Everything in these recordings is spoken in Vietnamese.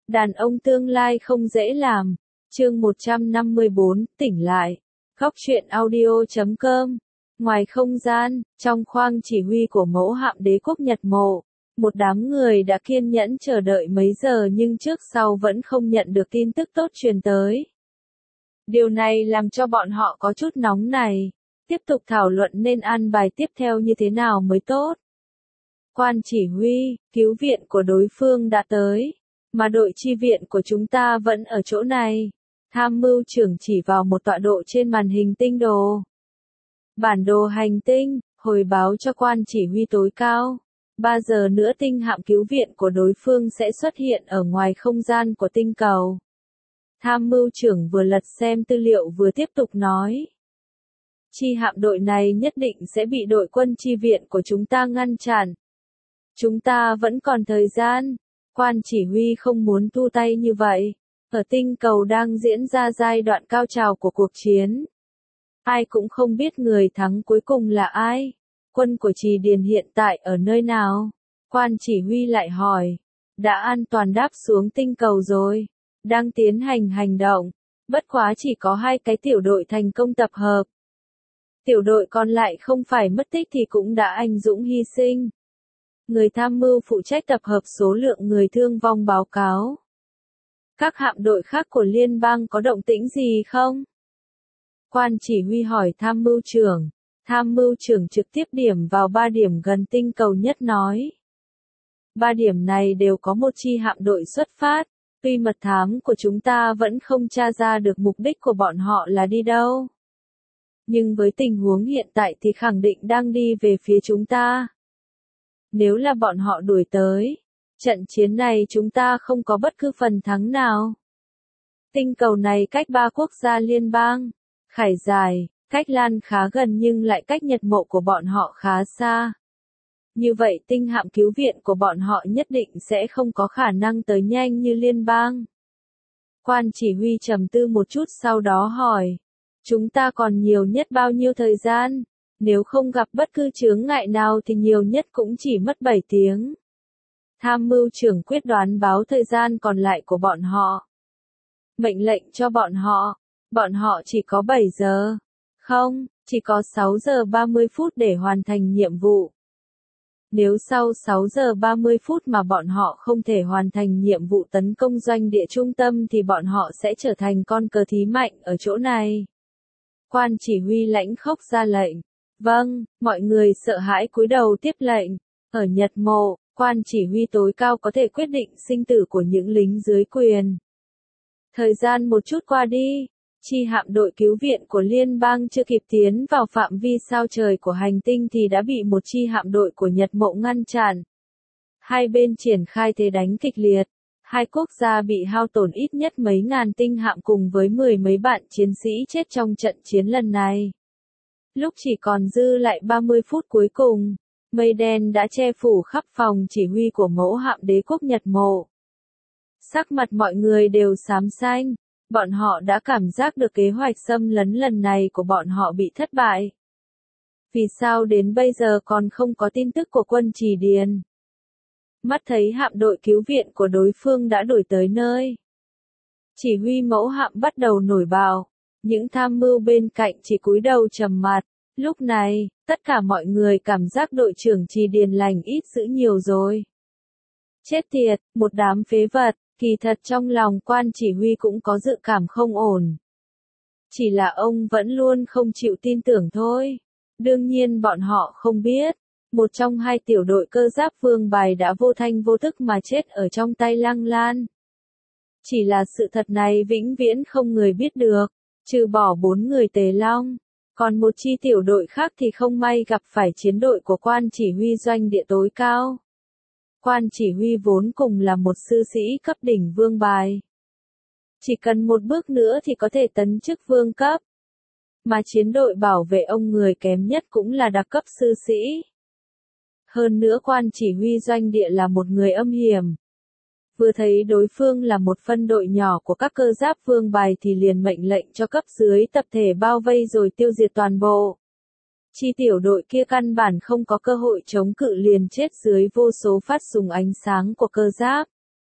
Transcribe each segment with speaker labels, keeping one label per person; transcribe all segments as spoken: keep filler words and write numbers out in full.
Speaker 1: Đàn ông tương lai không dễ làm. Chương một trăm năm mươi bốn, tỉnh lại. Góc truyện audio chấm com. Ngoài không gian, trong khoang chỉ huy của mẫu hạm đế quốc Nhật Mộ, một đám người đã kiên nhẫn chờ đợi mấy giờ nhưng trước sau vẫn không nhận được tin tức tốt truyền tới. Điều này làm cho bọn họ có chút nóng này, tiếp tục thảo luận nên an bài tiếp theo như thế nào mới tốt. Quan chỉ huy, cứu viện của đối phương đã tới, mà đội chi viện của chúng ta vẫn ở chỗ này. Tham mưu trưởng chỉ vào một tọa độ trên màn hình tinh đồ. Bản đồ hành tinh, hồi báo cho quan chỉ huy tối cao. Ba giờ nữa tinh hạm cứu viện của đối phương sẽ xuất hiện ở ngoài không gian của tinh cầu. Tham mưu trưởng vừa lật xem tư liệu vừa tiếp tục nói. Chi hạm đội này nhất định sẽ bị đội quân chi viện của chúng ta ngăn chặn. Chúng ta vẫn còn thời gian. Quan chỉ huy không muốn thu tay như vậy. Ở tinh cầu đang diễn ra giai đoạn cao trào của cuộc chiến. Ai cũng không biết người thắng cuối cùng là ai. Quân của Trì Điền hiện tại ở nơi nào? Quan chỉ huy lại hỏi. Đã an toàn đáp xuống tinh cầu rồi. Đang tiến hành hành động. Bất quá chỉ có hai cái tiểu đội thành công tập hợp. Tiểu đội còn lại không phải mất tích thì cũng đã anh dũng hy sinh. Người tham mưu phụ trách tập hợp số lượng người thương vong báo cáo. Các hạm đội khác của liên bang có động tĩnh gì không? Quan chỉ huy hỏi tham mưu trưởng. Tham mưu trưởng trực tiếp điểm vào ba điểm gần tinh cầu nhất nói. Ba điểm này đều có một chi hạm đội xuất phát. Tuy mật thám của chúng ta vẫn không tra ra được mục đích của bọn họ là đi đâu. Nhưng với tình huống hiện tại thì khẳng định đang đi về phía chúng ta. Nếu là bọn họ đuổi tới, trận chiến này chúng ta không có bất cứ phần thắng nào. Tinh cầu này cách ba quốc gia liên bang, Khải Dài, cách Lan khá gần nhưng lại cách Nhật Mộ của bọn họ khá xa. Như vậy tinh hạm cứu viện của bọn họ nhất định sẽ không có khả năng tới nhanh như liên bang. Quan chỉ huy trầm tư một chút sau đó hỏi. Chúng ta còn nhiều nhất bao nhiêu thời gian? Nếu không gặp bất cứ chướng ngại nào thì nhiều nhất cũng chỉ mất bảy tiếng. Tham mưu trưởng quyết đoán báo thời gian còn lại của bọn họ. Mệnh lệnh cho bọn họ. Bọn họ chỉ có bảy giờ. Không, chỉ có sáu giờ ba mươi phút để hoàn thành nhiệm vụ. Nếu sau sáu giờ ba mươi phút mà bọn họ không thể hoàn thành nhiệm vụ tấn công doanh địa trung tâm thì bọn họ sẽ trở thành con cờ thí mạnh ở chỗ này. Quan chỉ huy lãnh khốc ra lệnh. Vâng, mọi người sợ hãi cúi đầu tiếp lệnh. Ở Nhật Mộ, quan chỉ huy tối cao có thể quyết định sinh tử của những lính dưới quyền. Thời gian một chút qua đi, chi hạm đội cứu viện của liên bang chưa kịp tiến vào phạm vi sao trời của hành tinh thì đã bị một chi hạm đội của Nhật Mộ ngăn chặn. Hai bên triển khai thế đánh kịch liệt. Hai quốc gia bị hao tổn ít nhất mấy ngàn tinh hạm cùng với mười mấy bạn chiến sĩ chết trong trận chiến lần này. Lúc chỉ còn dư lại ba mươi phút cuối cùng, mây đen đã che phủ khắp phòng chỉ huy của mẫu hạm đế quốc Nhật Mộ. Sắc mặt mọi người đều xám xanh, bọn họ đã cảm giác được kế hoạch xâm lấn lần này của bọn họ bị thất bại. Vì sao đến bây giờ còn không có tin tức của quân Trì Điền? Mắt thấy hạm đội cứu viện của đối phương đã đuổi tới nơi. Chỉ huy mẫu hạm bắt đầu nổi bào. Những tham mưu bên cạnh chỉ cúi đầu trầm mặt. Lúc này, tất cả mọi người cảm giác đội trưởng Trì Điền lành ít dữ nhiều rồi. Chết tiệt, một đám phế vật, kỳ thật trong lòng quan chỉ huy cũng có dự cảm không ổn. Chỉ là ông vẫn luôn không chịu tin tưởng thôi. Đương nhiên bọn họ không biết. Một trong hai tiểu đội cơ giáp vương bài đã vô thanh vô tức mà chết ở trong tay Lăng Lan. Chỉ là sự thật này vĩnh viễn không người biết được. Trừ bỏ bốn người Tề Long, còn một chi tiểu đội khác thì không may gặp phải chiến đội của quan chỉ huy doanh địa tối cao. Quan chỉ huy vốn cùng là một sư sĩ cấp đỉnh vương bài. Chỉ cần một bước nữa thì có thể tấn chức vương cấp. Mà chiến đội bảo vệ ông người kém nhất cũng là đặc cấp sư sĩ. Hơn nữa quan chỉ huy doanh địa là một người âm hiểm. Vừa thấy đối phương là một phân đội nhỏ của các cơ giáp vương bài thì liền mệnh lệnh cho cấp dưới tập thể bao vây rồi tiêu diệt toàn bộ. Chi tiểu đội kia căn bản không có cơ hội chống cự liền chết dưới vô số phát súng ánh sáng của cơ giáp.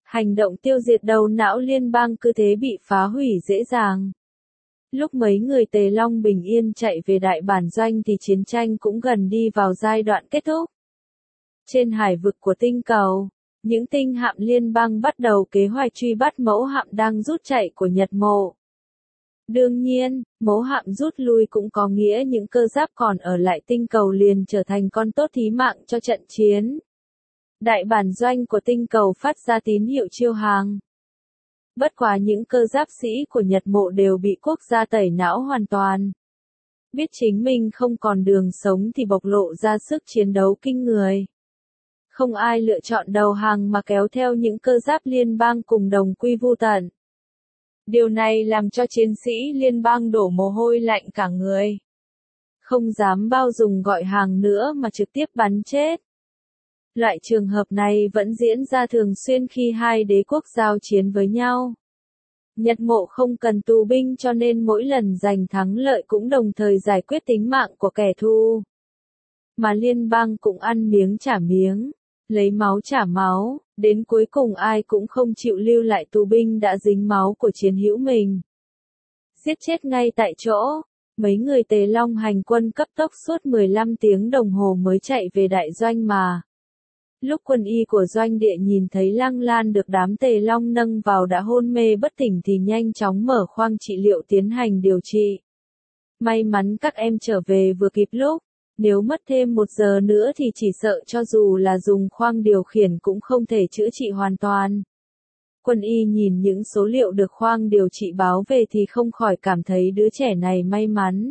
Speaker 1: Hành động tiêu diệt đầu não liên bang cứ thế bị phá hủy dễ dàng. Lúc mấy người Tề Long bình yên chạy về đại bản doanh thì chiến tranh cũng gần đi vào giai đoạn kết thúc. Trên hải vực của tinh cầu, những tinh hạm liên bang bắt đầu kế hoạch truy bắt mẫu hạm đang rút chạy của Nhật Mộ. Đương nhiên, mẫu hạm rút lui cũng có nghĩa những cơ giáp còn ở lại tinh cầu liền trở thành con tốt thí mạng cho trận chiến. Đại bản doanh của tinh cầu phát ra tín hiệu chiêu hàng. Bất quá những cơ giáp sĩ của Nhật Mộ đều bị quốc gia tẩy não hoàn toàn. Biết chính mình không còn đường sống thì bộc lộ ra sức chiến đấu kinh người. Không ai lựa chọn đầu hàng mà kéo theo những cơ giáp liên bang cùng đồng quy vu tận. Điều này làm cho chiến sĩ liên bang đổ mồ hôi lạnh cả người. Không dám bao dung gọi hàng nữa mà trực tiếp bắn chết. Loại trường hợp này vẫn diễn ra thường xuyên khi hai đế quốc giao chiến với nhau. Nhật Mộ không cần tù binh cho nên mỗi lần giành thắng lợi cũng đồng thời giải quyết tính mạng của kẻ thù. Mà liên bang cũng ăn miếng trả miếng, lấy máu trả máu, đến cuối cùng ai cũng không chịu lưu lại tù binh đã dính máu của chiến hữu mình. Giết chết ngay tại chỗ, mấy người Tề Long hành quân cấp tốc suốt mười lăm tiếng đồng hồ mới chạy về đại doanh mà. Lúc quân y của doanh địa nhìn thấy Lăng Lan được đám Tề Long nâng vào đã hôn mê bất tỉnh thì nhanh chóng mở khoang trị liệu tiến hành điều trị. May mắn các em trở về vừa kịp lúc, nếu mất thêm một giờ nữa thì chỉ sợ cho dù là dùng khoang điều khiển cũng không thể chữa trị hoàn toàn. Quân y nhìn những số liệu được khoang điều trị báo về thì không khỏi cảm thấy đứa trẻ này may mắn.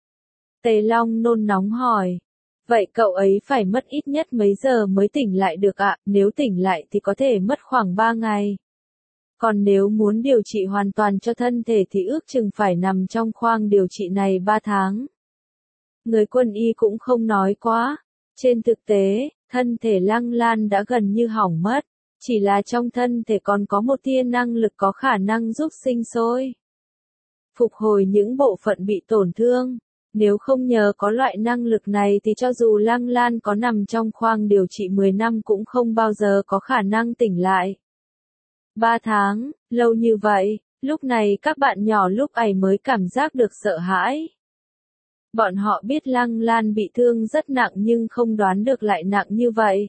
Speaker 1: Tề Long nôn nóng hỏi. Vậy cậu ấy phải mất ít nhất mấy giờ mới tỉnh lại được ạ, nếu tỉnh lại thì có thể mất khoảng ba ngày. Còn nếu muốn điều trị hoàn toàn cho thân thể thì ước chừng phải nằm trong khoang điều trị này ba tháng. Người quân y cũng không nói quá. Trên thực tế, thân thể Lăng Lan đã gần như hỏng mất, chỉ là trong thân thể còn có một tia năng lực có khả năng giúp sinh sôi, phục hồi những bộ phận bị tổn thương. Nếu không nhờ có loại năng lực này thì cho dù Lăng Lan có nằm trong khoang điều trị mười năm cũng không bao giờ có khả năng tỉnh lại. Ba tháng, lâu như vậy, lúc này các bạn nhỏ lúc ấy mới cảm giác được sợ hãi. Bọn họ biết Lăng Lan bị thương rất nặng nhưng không đoán được lại nặng như vậy.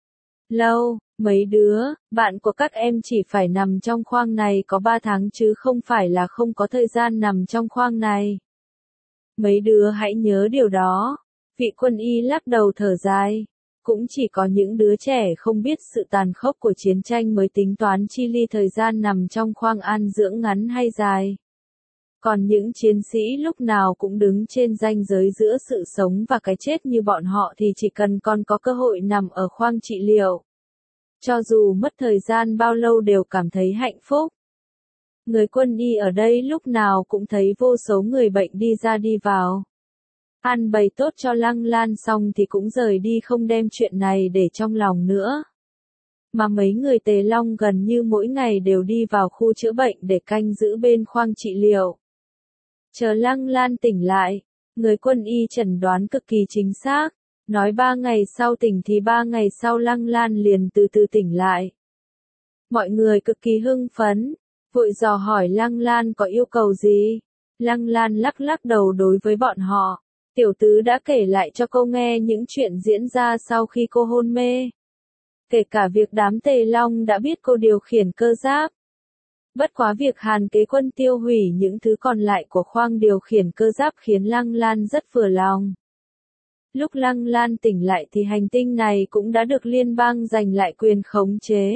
Speaker 1: Lâu, mấy đứa, bạn của các em chỉ phải nằm trong khoang này có ba tháng chứ không phải là không có thời gian nằm trong khoang này. Mấy đứa hãy nhớ điều đó. Vị quân y lắc đầu thở dài. Cũng chỉ có những đứa trẻ không biết sự tàn khốc của chiến tranh mới tính toán chi ly thời gian nằm trong khoang an dưỡng ngắn hay dài. Còn những chiến sĩ lúc nào cũng đứng trên ranh giới giữa sự sống và cái chết như bọn họ thì chỉ cần còn có cơ hội nằm ở khoang trị liệu. Cho dù mất thời gian bao lâu đều cảm thấy hạnh phúc. Người quân y ở đây lúc nào cũng thấy vô số người bệnh đi ra đi vào. An bày tốt cho Lăng Lan xong thì cũng rời đi không đem chuyện này để trong lòng nữa. Mà mấy người Tề Long gần như mỗi ngày đều đi vào khu chữa bệnh để canh giữ bên khoang trị liệu. Chờ Lăng Lan tỉnh lại, người quân y chẩn đoán cực kỳ chính xác, nói ba ngày sau tỉnh thì ba ngày sau Lăng Lan liền từ từ tỉnh lại. Mọi người cực kỳ hưng phấn, vội dò hỏi Lăng Lan có yêu cầu gì. Lăng Lan lắc lắc đầu đối với bọn họ. Tiểu tứ đã kể lại cho cô nghe những chuyện diễn ra sau khi cô hôn mê. Kể cả việc đám Tề Long đã biết cô điều khiển cơ giáp. Bất quá việc Hàn Kế Quân tiêu hủy những thứ còn lại của khoang điều khiển cơ giáp khiến Lăng Lan rất vừa lòng. Lúc Lăng Lan tỉnh lại thì hành tinh này cũng đã được liên bang giành lại quyền khống chế.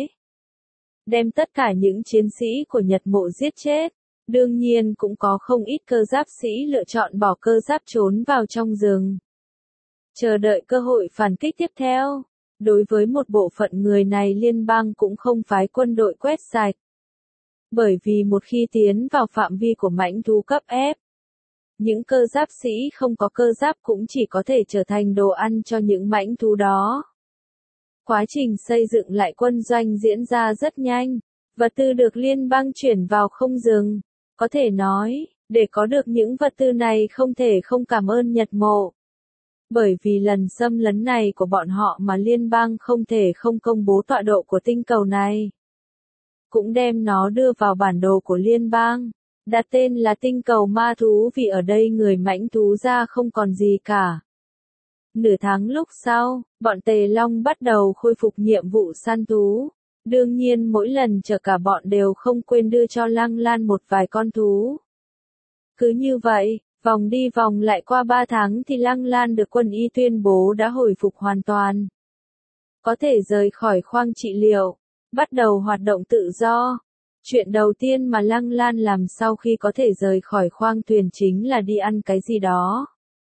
Speaker 1: Đem tất cả những chiến sĩ của Nhật Mộ giết chết. Đương nhiên cũng có không ít cơ giáp sĩ lựa chọn bỏ cơ giáp trốn vào trong rừng. Chờ đợi cơ hội phản kích tiếp theo. Đối với một bộ phận người này liên bang cũng không phái quân đội quét sạch. Bởi vì một khi tiến vào phạm vi của mãnh thú cấp ép, những cơ giáp sĩ không có cơ giáp cũng chỉ có thể trở thành đồ ăn cho những mãnh thú đó. Quá trình xây dựng lại quân doanh diễn ra rất nhanh, vật tư được liên bang chuyển vào không dừng. Có thể nói, để có được những vật tư này không thể không cảm ơn Nhật Mộ. Bởi vì lần xâm lấn này của bọn họ mà liên bang không thể không công bố tọa độ của tinh cầu này. cũng đem nó đưa vào bản đồ của liên bang, đặt tên là tinh cầu ma thú vì ở đây người mãnh thú ra không còn gì cả. Nửa tháng lúc sau, bọn Tề Long bắt đầu khôi phục nhiệm vụ săn thú. Đương nhiên mỗi lần chở cả bọn đều không quên đưa cho Lăng Lan một vài con thú. Cứ như vậy, vòng đi vòng lại qua ba tháng thì Lăng Lan được quân y tuyên bố đã hồi phục hoàn toàn. Có thể rời khỏi khoang trị liệu, bắt đầu hoạt động tự do. Chuyện đầu tiên mà Lăng Lan làm sau khi có thể rời khỏi khoang thuyền chính là đi ăn cái gì đó.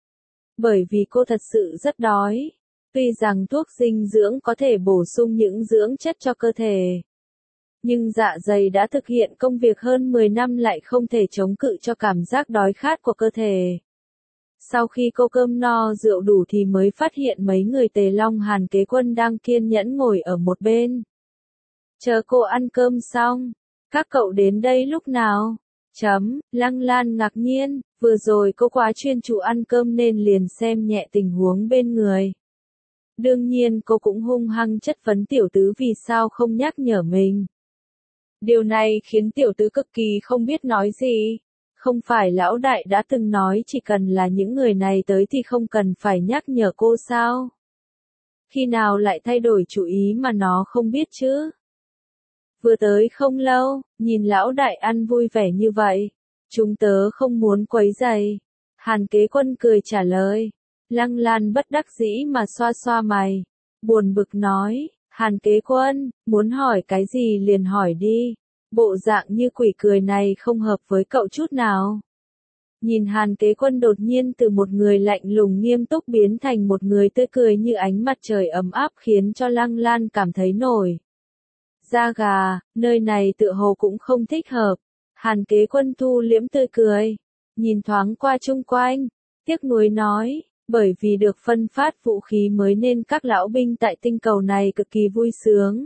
Speaker 1: Bởi vì cô thật sự rất đói. Tuy rằng thuốc dinh dưỡng có thể bổ sung những dưỡng chất cho cơ thể, nhưng dạ dày đã thực hiện công việc hơn mười năm lại không thể chống cự cho cảm giác đói khát của cơ thể. Sau khi cô cơm no rượu đủ thì mới phát hiện mấy người Tề Long Hàn kế quân đang kiên nhẫn ngồi ở một bên. Chờ cô ăn cơm xong, các cậu đến đây lúc nào? Chấm, Lăng Lan ngạc nhiên, vừa rồi cô quá chuyên chú ăn cơm nên liền xem nhẹ tình huống bên người. Đương nhiên cô cũng hung hăng chất vấn tiểu tứ vì sao không nhắc nhở mình. Điều này khiến tiểu tứ cực kỳ không biết nói gì. Không phải lão đại đã từng nói chỉ cần là những người này tới thì không cần phải nhắc nhở cô sao? Khi nào lại thay đổi chủ ý mà nó không biết chứ? Vừa tới không lâu, nhìn lão đại ăn vui vẻ như vậy. Chúng tớ không muốn quấy rầy. Hàn kế quân cười trả lời. Lăng Lan bất đắc dĩ mà xoa xoa mày. Buồn bực nói, Hàn kế quân, muốn hỏi cái gì liền hỏi đi. Bộ dạng như quỷ cười này không hợp với cậu chút nào. Nhìn Hàn kế quân đột nhiên từ một người lạnh lùng nghiêm túc biến thành một người tươi cười như ánh mặt trời ấm áp khiến cho Lăng Lan cảm thấy nổi da gà, nơi này tựa hồ cũng không thích hợp. Hàn kế quân thu liễm tươi cười, nhìn thoáng qua chung quanh, tiếc nuối nói, bởi vì được phân phát vũ khí mới nên các lão binh tại tinh cầu này cực kỳ vui sướng.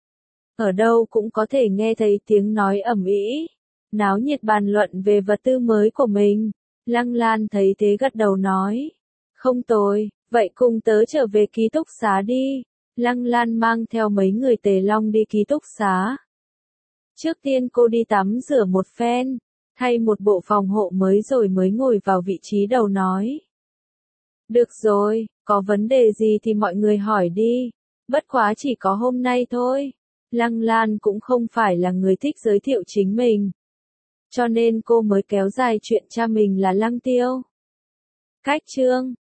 Speaker 1: Ở đâu cũng có thể nghe thấy tiếng nói ầm ĩ, náo nhiệt bàn luận về vật tư mới của mình. Lăng Lan thấy thế gật đầu nói, không tồi, vậy cùng tớ trở về ký túc xá đi. Lăng Lan mang theo mấy người Tề Long đi ký túc xá. Trước tiên cô đi tắm rửa một phen, thay một bộ phòng hộ mới rồi mới ngồi vào vị trí đầu nói. Được rồi, có vấn đề gì thì mọi người hỏi đi, bất quá chỉ có hôm nay thôi. Lăng Lan cũng không phải là người thích giới thiệu chính mình, cho nên cô mới kéo dài chuyện cha mình là Lăng Tiêu. Cách chương